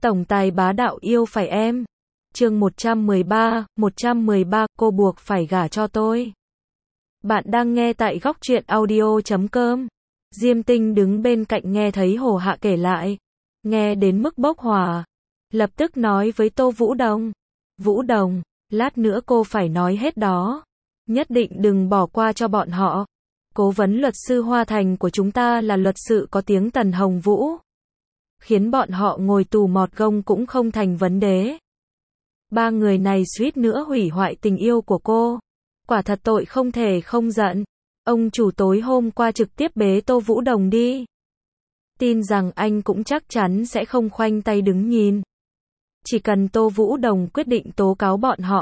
Tổng tài bá đạo yêu phải em. Chương 113, cô buộc phải gả cho tôi. Bạn đang nghe tại Góc Truyện Audio.com. Diêm Tinh đứng bên cạnh nghe thấy Hồ Hạ kể lại, nghe đến mức bốc hỏa, lập tức nói với Tô Vũ Đồng. Vũ Đồng, lát nữa cô phải nói hết đó. Nhất định đừng bỏ qua cho bọn họ. Cố vấn luật sư Hoa Thành của chúng ta là luật sư có tiếng Tần Hồng Vũ. Khiến bọn họ ngồi tù mọt gông cũng không thành vấn đề. Ba người này suýt nữa hủy hoại tình yêu của cô. Quả thật tội không thể không giận. Ông chủ tối hôm qua trực tiếp bế Tô Vũ Đồng đi. Tin rằng anh cũng chắc chắn sẽ không khoanh tay đứng nhìn. Chỉ cần Tô Vũ Đồng quyết định tố cáo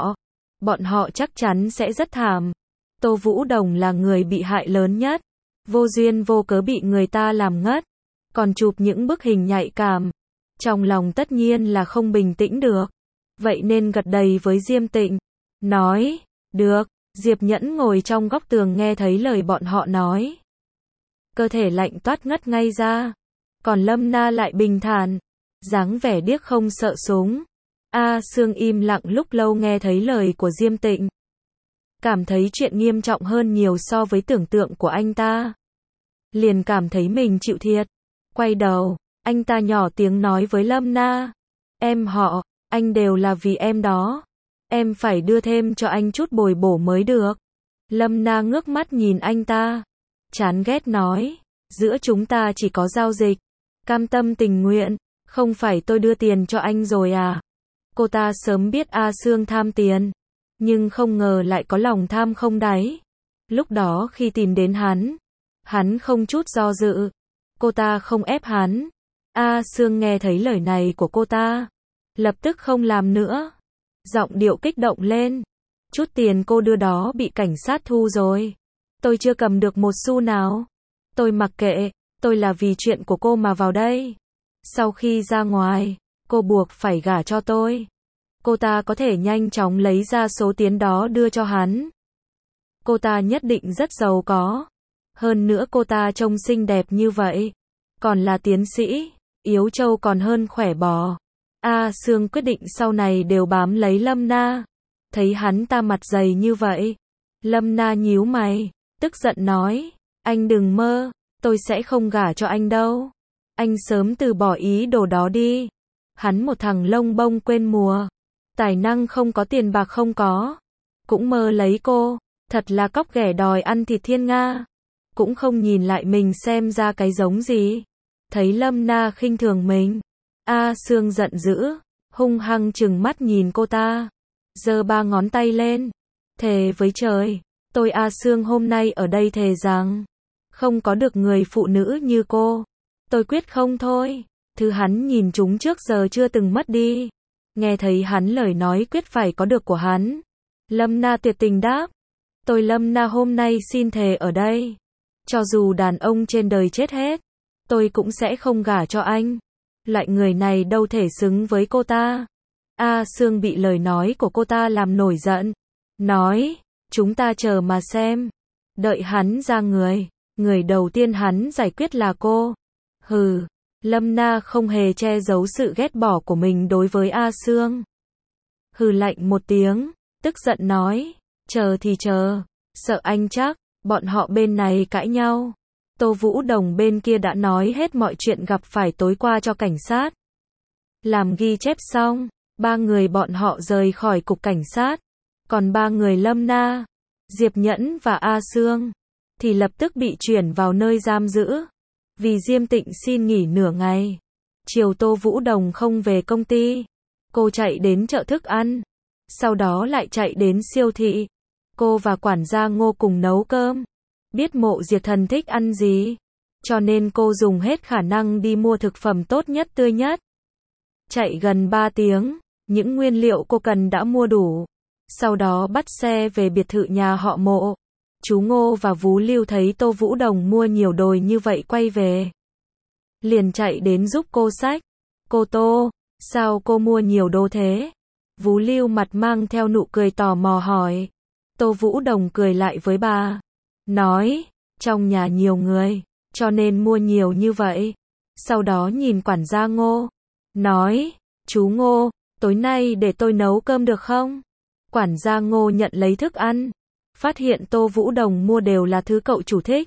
bọn họ chắc chắn sẽ rất thảm. Tô Vũ Đồng là người bị hại lớn nhất. Vô duyên vô cớ bị người ta làm ngất. Còn chụp những bức hình nhạy cảm. Trong lòng tất nhiên là không bình tĩnh được. Vậy nên gật đầy với Diêm Tịnh. Nói, được. Diệp Nhẫn ngồi trong góc tường nghe thấy lời bọn họ nói. Cơ thể lạnh toát ngất ngay ra. Còn Lâm Na lại bình thản. Dáng vẻ điếc không sợ súng. A Sương im lặng lúc lâu nghe thấy lời của Diêm Tịnh. Cảm thấy chuyện nghiêm trọng hơn nhiều so với tưởng tượng của anh ta. Liền cảm thấy mình chịu thiệt. Quay đầu, anh ta nhỏ tiếng nói với Lâm Na. Em họ, anh đều là vì em đó. Em phải đưa thêm cho anh chút bồi bổ mới được. Lâm Na ngước mắt nhìn anh ta. Chán ghét nói. Giữa chúng ta chỉ có giao dịch. Cam tâm tình nguyện. Không phải tôi đưa tiền cho anh rồi à? Cô ta sớm biết A Sương tham tiền. Nhưng không ngờ lại có lòng tham không đáy. Lúc đó khi tìm đến hắn không chút do dự. Cô ta không ép hắn. A Sương nghe thấy lời này của cô ta. Lập tức không làm nữa. Giọng điệu kích động lên. Chút tiền cô đưa đó bị cảnh sát thu rồi. Tôi chưa cầm được một xu nào. Tôi mặc kệ, tôi là vì chuyện của cô mà vào đây. Sau khi ra ngoài, cô buộc phải gả cho tôi. Cô ta có thể nhanh chóng lấy ra số tiền đó đưa cho hắn. Cô ta nhất định rất giàu có. Hơn nữa cô ta trông xinh đẹp như vậy. Còn là tiến sĩ, yếu trâu còn hơn khỏe bò. A Sương quyết định sau này đều bám lấy Lâm Na. Thấy hắn ta mặt dày như vậy. Lâm Na nhíu mày, tức giận nói. Anh đừng mơ, tôi sẽ không gả cho anh đâu. Anh sớm từ bỏ ý đồ đó đi. Hắn một thằng lông bông quên mùa. Tài năng không có tiền bạc không có. Cũng mơ lấy cô. Thật là cóc ghẻ đòi ăn thịt thiên nga. Cũng không nhìn lại mình xem ra cái giống gì. Thấy Lâm Na khinh thường mình. A Sương giận dữ. Hung hăng trừng mắt nhìn cô ta. Giơ ba ngón tay lên. Thề với trời. Tôi A Sương hôm nay ở đây thề rằng. Không có được người phụ nữ như cô. Tôi quyết không thôi. Thứ hắn nhìn chúng trước giờ chưa từng mất đi. Nghe thấy hắn lời nói quyết phải có được của hắn. Lâm Na tuyệt tình đáp. Tôi Lâm Na hôm nay xin thề ở đây. Cho dù đàn ông trên đời chết hết. Tôi cũng sẽ không gả cho anh. Loại người này đâu thể xứng với cô ta. A Sương bị lời nói của cô ta làm nổi giận. Nói, chúng ta chờ mà xem. Đợi hắn ra người. Người đầu tiên hắn giải quyết là cô. Hừ. Lâm Na không hề che giấu sự ghét bỏ của mình đối với A Sương. Hừ lạnh một tiếng, tức giận nói, chờ thì chờ, sợ anh chắc, bọn họ bên này cãi nhau. Tô Vũ Đồng bên kia đã nói hết mọi chuyện gặp phải tối qua cho cảnh sát. Làm ghi chép xong, ba người bọn họ rời khỏi cục cảnh sát. Còn ba người Lâm Na, Diệp Nhẫn và A Sương thì lập tức bị chuyển vào nơi giam giữ. Vì Diêm Tịnh xin nghỉ nửa ngày. Chiều Tô Vũ Đồng không về công ty. Cô chạy đến chợ thức ăn. Sau đó lại chạy đến siêu thị. Cô và quản gia Ngô cùng nấu cơm. Biết Mộ Diệt Thần thích ăn gì. Cho nên cô dùng hết khả năng đi mua thực phẩm tốt nhất tươi nhất. Chạy gần 3 tiếng. Những nguyên liệu cô cần đã mua đủ. Sau đó bắt xe về biệt thự nhà họ Mộ. Chú Ngô và Vú Lưu thấy Tô Vũ Đồng mua nhiều đồ như vậy quay về. Liền chạy đến giúp cô xách. Cô Tô, sao cô mua nhiều đồ thế? Vú Lưu mặt mang theo nụ cười tò mò hỏi. Tô Vũ Đồng cười lại với bà. Nói, trong nhà nhiều người, cho nên mua nhiều như vậy. Sau đó nhìn quản gia Ngô. Nói, Chú Ngô, tối nay để tôi nấu cơm được không? Quản gia Ngô nhận lấy thức ăn, phát hiện Tô Vũ Đồng mua đều là thứ cậu chủ thích.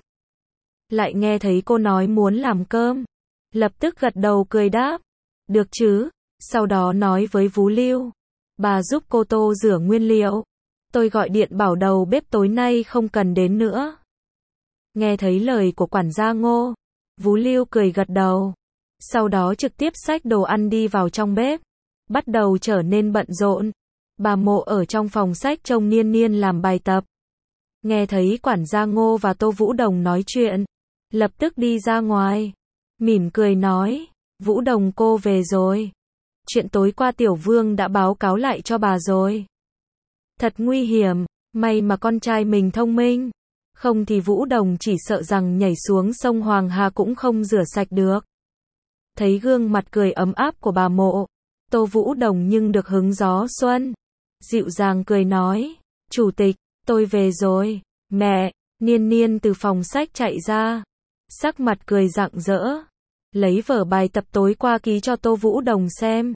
Lại nghe thấy cô nói muốn làm cơm, lập tức gật đầu cười đáp, được chứ, sau đó nói với Vú Lưu, bà giúp cô Tô rửa nguyên liệu, tôi gọi điện bảo đầu bếp tối nay không cần đến nữa. Nghe thấy lời của quản gia Ngô, Vú Lưu cười gật đầu, sau đó trực tiếp xách đồ ăn đi vào trong bếp, bắt đầu trở nên bận rộn. Bà Mộ ở trong phòng sách trông Niên Niên làm bài tập. Nghe thấy quản gia Ngô và Tô Vũ Đồng nói chuyện, lập tức đi ra ngoài, mỉm cười nói, Vũ Đồng cô về rồi. Chuyện tối qua Tiểu Vương đã báo cáo lại cho bà rồi. Thật nguy hiểm, may mà con trai mình thông minh, không thì Vũ Đồng chỉ sợ rằng nhảy xuống sông Hoàng Hà cũng không rửa sạch được. Thấy gương mặt cười ấm áp của bà Mộ, Tô Vũ Đồng nhưng được hứng gió xuân, dịu dàng cười nói, Chủ tịch, tôi về rồi. Mẹ, Niên Niên từ phòng sách chạy ra, sắc mặt cười rạng rỡ, lấy vở bài tập tối qua ký cho Tô Vũ Đồng xem.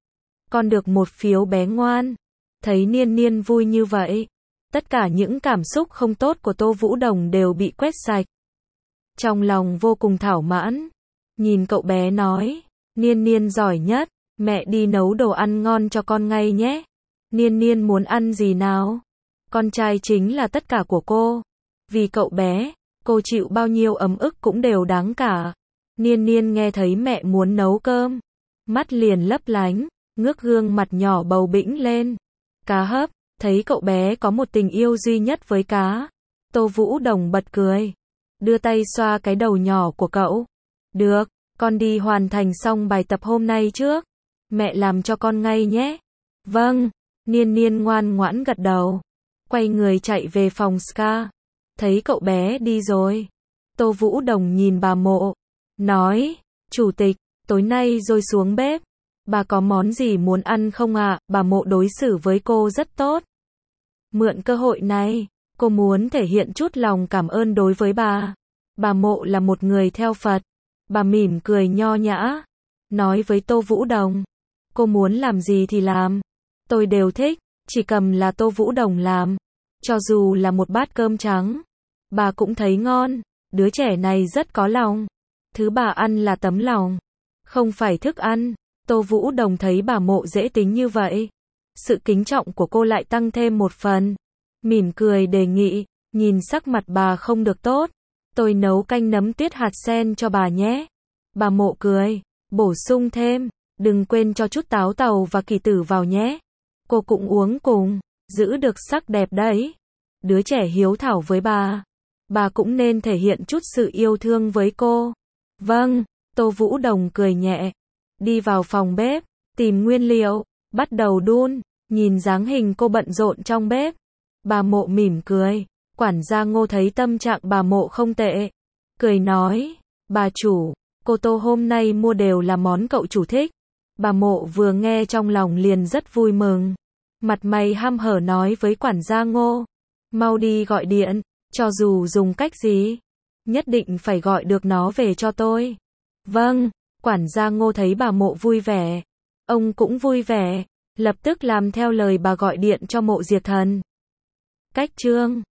Con được 1 phiếu bé ngoan. Thấy Niên Niên vui như vậy, tất cả những cảm xúc không tốt của Tô Vũ Đồng đều bị quét sạch. Trong lòng vô cùng thỏa mãn, nhìn cậu bé nói, Niên Niên giỏi nhất, mẹ đi nấu đồ ăn ngon cho con ngay nhé. Niên Niên muốn ăn gì nào? Con trai chính là tất cả của cô. Vì cậu bé, cô chịu bao nhiêu ấm ức cũng đều đáng cả. Niên Niên nghe thấy mẹ muốn nấu cơm, mắt liền lấp lánh, ngước gương mặt nhỏ bầu bĩnh lên. Cá hấp, thấy cậu bé có một tình yêu duy nhất với cá. Tô Vũ Đồng bật cười, đưa tay xoa cái đầu nhỏ của cậu. Được, con đi hoàn thành xong bài tập hôm nay trước. Mẹ làm cho con ngay nhé. Vâng, Niên Niên ngoan ngoãn gật đầu, quay người chạy về phòng Ska. Thấy cậu bé đi rồi, Tô Vũ Đồng nhìn bà Mộ, nói, Chủ tịch, tối nay rồi xuống bếp. Bà có món gì muốn ăn không ạ? Bà Mộ đối xử với cô rất tốt. Mượn cơ hội này, cô muốn thể hiện chút lòng cảm ơn đối với bà. Bà Mộ là một người theo Phật. Bà mỉm cười nho nhã, nói với Tô Vũ Đồng, cô muốn làm gì thì làm. Tôi đều thích, chỉ cầm là Tô Vũ Đồng làm. Cho dù là một bát cơm trắng, bà cũng thấy ngon. Đứa trẻ này rất có lòng. Thứ bà ăn là tấm lòng, không phải thức ăn. Tô Vũ Đồng thấy bà Mộ dễ tính như vậy, sự kính trọng của cô lại tăng thêm một phần. Mỉm cười đề nghị, nhìn sắc mặt bà không được tốt, tôi nấu canh nấm tuyết hạt sen cho bà nhé. Bà Mộ cười, bổ sung thêm, đừng quên cho chút táo tàu và kỳ tử vào nhé. Cô cũng uống cùng, giữ được sắc đẹp đấy. Đứa trẻ hiếu thảo với bà cũng nên thể hiện chút sự yêu thương với cô. Vâng, Tô Vũ Đồng cười nhẹ, đi vào phòng bếp, tìm nguyên liệu, bắt đầu đun. Nhìn dáng hình cô bận rộn trong bếp, bà Mộ mỉm cười. Quản gia Ngô thấy tâm trạng bà Mộ không tệ, cười nói, bà chủ, cô Tô hôm nay mua đều là món cậu chủ thích. Bà Mộ vừa nghe trong lòng liền rất vui mừng, mặt mày hăm hở nói với quản gia Ngô, mau đi gọi điện, cho dù dùng cách gì, nhất định phải gọi được nó về cho tôi. Vâng, quản gia Ngô thấy bà Mộ vui vẻ, ông cũng vui vẻ, lập tức làm theo lời bà gọi điện cho Mộ Diệt Thần. Cách chương